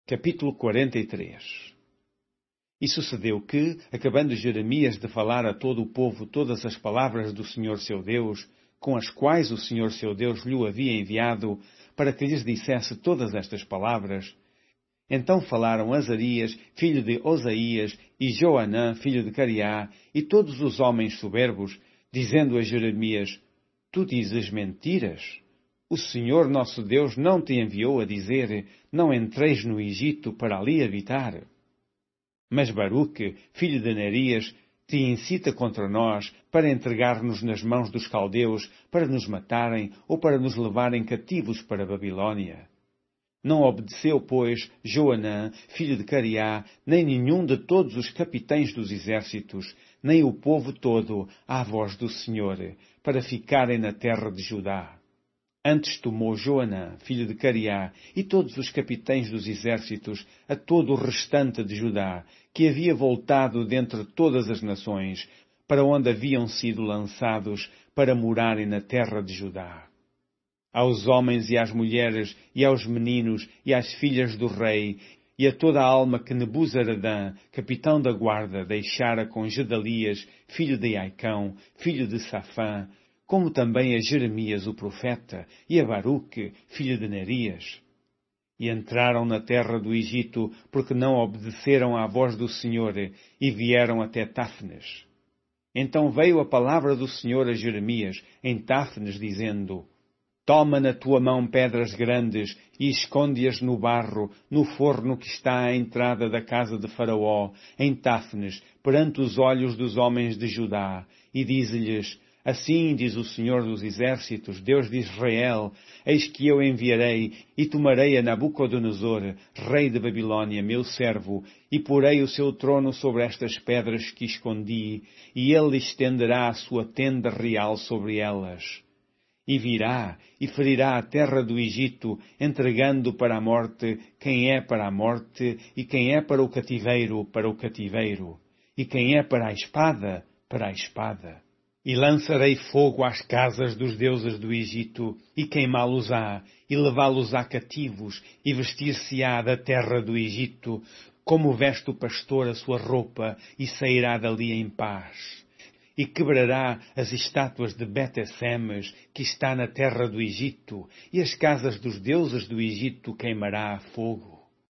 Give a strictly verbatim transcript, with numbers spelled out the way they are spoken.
Capítulo quarenta e três. E sucedeu que, acabando Jeremias de falar a todo o povo todas as palavras do Senhor seu Deus, com as quais o Senhor seu Deus lhe havia enviado, para que lhes dissesse todas estas palavras, então falaram Azarias, filho de Osaías, e Joanã, filho de Cariá, e todos os homens soberbos, dizendo a Jeremias: Tu dizes mentiras? O Senhor nosso Deus não te enviou a dizer: Não entreis no Egito para ali habitar. Mas Baruque, filho de Nerias, te incita contra nós para entregar-nos nas mãos dos caldeus, para nos matarem ou para nos levarem cativos para a Babilônia. Não obedeceu, pois, Joanã, filho de Cariá, nem nenhum de todos os capitães dos exércitos, nem o povo todo, à voz do Senhor, para ficarem na terra de Judá. Antes tomou Joanã, filho de Cariá, e todos os capitães dos exércitos, a todo o restante de Judá, que havia voltado dentre todas as nações, para onde haviam sido lançados, para morarem na terra de Judá. Aos homens e às mulheres, e aos meninos, e às filhas do rei, e a toda a alma que Nebuzaradã, capitão da guarda, deixara com Gedalias, filho de Aicão, filho de Safã, como também a Jeremias o profeta, e a Baruque, filho de Nerias. E entraram na terra do Egito, porque não obedeceram à voz do Senhor, e vieram até Táfnes. Então veio a palavra do Senhor a Jeremias, em Táfnes, dizendo: Toma na tua mão pedras grandes, e esconde-as no barro, no forno que está à entrada da casa de Faraó, em Táfnes, perante os olhos dos homens de Judá, e dize-lhes: Assim diz o Senhor dos Exércitos, Deus de Israel: Eis que eu enviarei, e tomarei a Nabucodonosor, rei de Babilônia, meu servo, e porei o seu trono sobre estas pedras que escondi, e ele estenderá a sua tenda real sobre elas. E virá, e ferirá a terra do Egito, entregando para a morte quem é para a morte, e quem é para o cativeiro, para o cativeiro, e quem é para a espada, para a espada. E lançarei fogo às casas dos deuses do Egito, e queimá-los-á, e levá-los-á cativos, e vestir-se-á da terra do Egito, como veste o pastor a sua roupa, e sairá dali em paz. E quebrará as estátuas de Bet-Semes, que está na terra do Egito, e as casas dos deuses do Egito queimará a fogo.